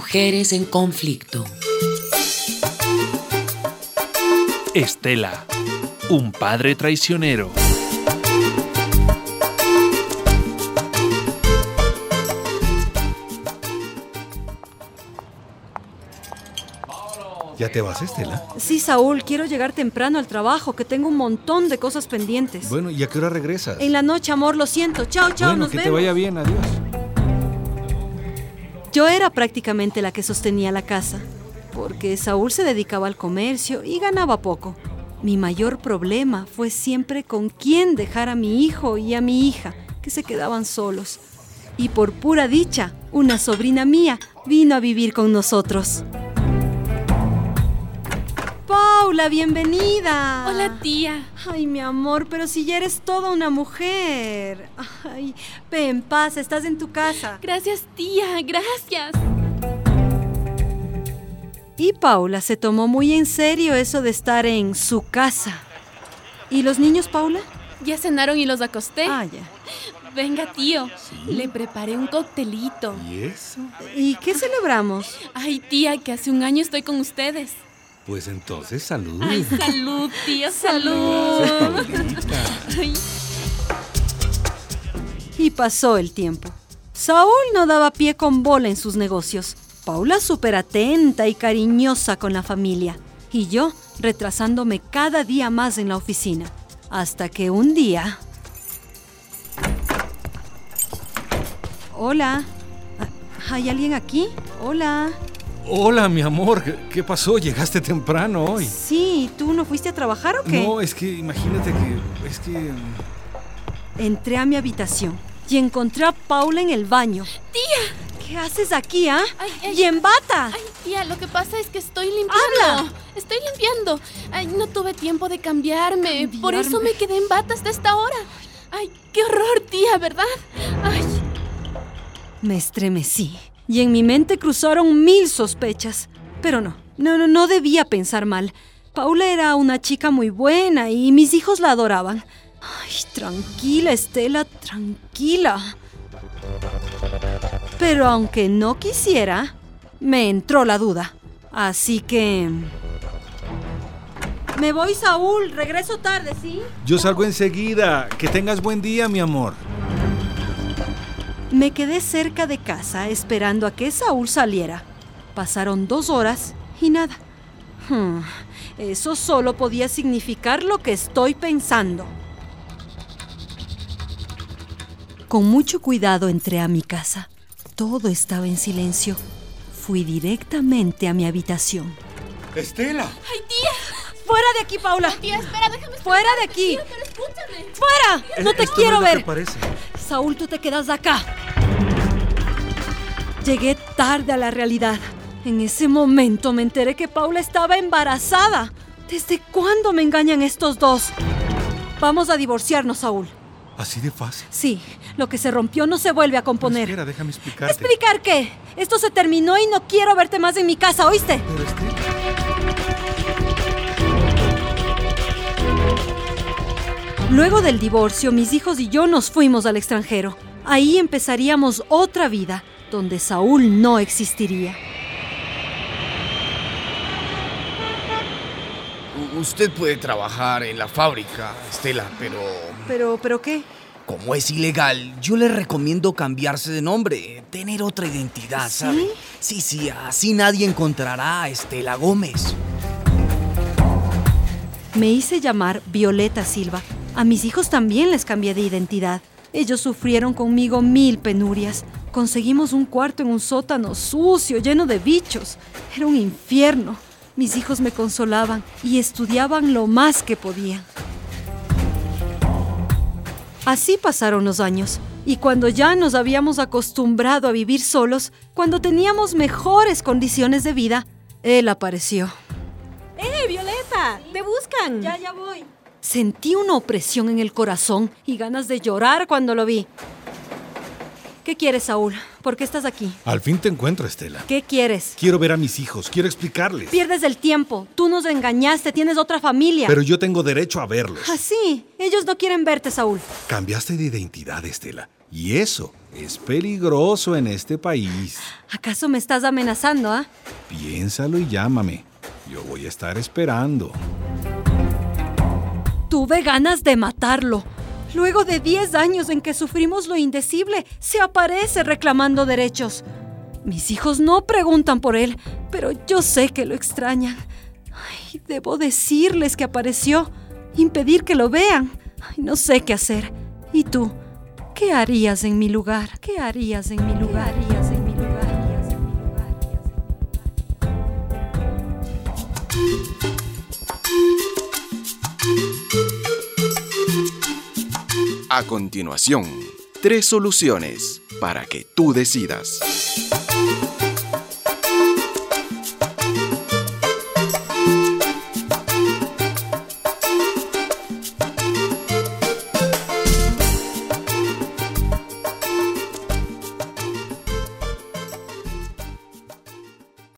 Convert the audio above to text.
Mujeres en conflicto. Estela, un padre traicionero. ¿Ya te vas, Estela? Sí, Saúl, quiero llegar temprano al trabajo, que tengo un montón de cosas pendientes. Bueno, ¿y a qué hora regresas? En la noche, amor, lo siento. Chao, chao, Bueno, nos que vemos. te vaya bien, adiós. Yo era prácticamente la que sostenía la casa, porque Saúl se dedicaba al comercio y ganaba poco. Mi mayor problema fue siempre con quién dejar a mi hijo y a mi hija, que se quedaban solos. Y por pura dicha, una sobrina mía vino a vivir con nosotros. Paula, bienvenida. Hola, tía. Ay, mi amor, pero si ya eres toda una mujer. Ay, ve en paz, estás en tu casa. Gracias, tía, gracias. Y Paula se tomó muy en serio eso de estar en su casa. ¿Y los niños, Paula? Ya cenaron y los acosté. Ah, ya. Venga, tío, le preparé un coctelito. ¿Y eso? ¿Y qué celebramos? Ay, tía, que hace un año estoy con ustedes. Pues entonces, salud. Ay, salud, tío, salud. Gracias, Paulita. Ay, Y pasó el tiempo. Saúl no daba pie con bola en sus negocios. Paula súper atenta y cariñosa con la familia. Y yo retrasándome cada día más en la oficina. Hasta que un día... Hola. ¿Hay alguien aquí? Hola. Hola, mi amor. ¿Qué pasó? ¿Llegaste temprano hoy? Sí, ¿tú no fuiste a trabajar o qué? No, es que imagínate que... Entré a mi habitación y encontré a Paula en el baño. tía. ¿Qué haces aquí, ah? Ay, ¡Y en bata! Ay, tía, lo que pasa es que estoy limpiando. ¡Habla! Estoy limpiando. Ay, no tuve tiempo de cambiarme. Por eso ¿Cambiarme? me quedé en bata hasta esta hora. Ay, qué horror, tía, ¿verdad? Ay, Me estremecí y en mi mente cruzaron 1000 sospechas. Pero no debía pensar mal. Paula era una chica muy buena y mis hijos la adoraban. Ay, tranquila, Estela, tranquila. Pero aunque no quisiera, me entró la duda. Así que... Me voy, Saúl. Regreso tarde, ¿sí? Yo salgo enseguida. Que tengas buen día, mi amor. Me quedé cerca de casa esperando a que Saúl saliera. Pasaron 2 horas y nada. Eso solo podía significar lo que estoy pensando. Con mucho cuidado entré a mi casa. Todo estaba en silencio. Fui directamente a mi habitación. ¡Estela! ay, tía. ¡Fuera de aquí, Paula! Tía, espera, déjame ¡Fuera de aquí! Tía, pero escúchame. ¡Fuera! ¡No te Esto quiero no es lo ver! que parece. Saúl, tú te quedas acá. Llegué tarde a la realidad. En ese momento me enteré que Paula estaba embarazada. ¿Desde cuándo me engañan estos dos? Vamos a divorciarnos, Saúl. ¿Así de fácil? Sí, lo que se rompió no se vuelve a componer. Espera, déjame explicarte. ¿Explicar qué? Esto se terminó y no quiero verte más en mi casa, ¿oíste? Pero Estela... Luego del divorcio, mis hijos y yo nos fuimos al extranjero. Ahí empezaríamos otra vida, donde Saúl no existiría. Usted puede trabajar en la fábrica, Estela, pero ¿Pero qué? como es ilegal, yo le recomiendo cambiarse de nombre, tener otra identidad, ¿Sí? ¿sabe? Sí, así nadie encontrará a Estela Gómez. Me hice llamar Violeta Silva. A mis hijos también les cambié de identidad. Ellos sufrieron conmigo 1000 penurias. Conseguimos un cuarto en un sótano sucio, lleno de bichos. Era un infierno. Mis hijos me consolaban y estudiaban lo más que podían. Así pasaron los años. Y cuando ya nos habíamos acostumbrado a vivir solos, cuando teníamos mejores condiciones de vida, él apareció. Violeta! ¡Te buscan! Ya voy. Sentí una opresión en el corazón y ganas de llorar cuando lo vi. ¿Qué quieres, Saúl? ¿Por qué estás aquí? Al fin te encuentro, Estela. ¿Qué quieres? Quiero ver a mis hijos, quiero explicarles. Pierdes el tiempo. Tú nos engañaste, tienes otra familia. Pero yo tengo derecho a verlos. Así. Ellos no quieren verte, Saúl. Cambiaste de identidad, Estela. Y eso es peligroso en este país. ¿Acaso me estás amenazando, ah? Piénsalo y llámame. Yo voy a estar esperando. Tuve ganas de matarlo. Luego de 10 años en que sufrimos lo indecible, se aparece reclamando derechos. Mis hijos no preguntan por él, pero yo sé que lo extrañan. Ay, debo decirles que apareció, impedir que lo vean. Ay, no sé qué hacer. ¿Y tú? ¿Qué harías en mi lugar? ¿Qué harías en mi lugar? ¿Qué harías en mi lugar? A continuación, 3 soluciones para que tú decidas.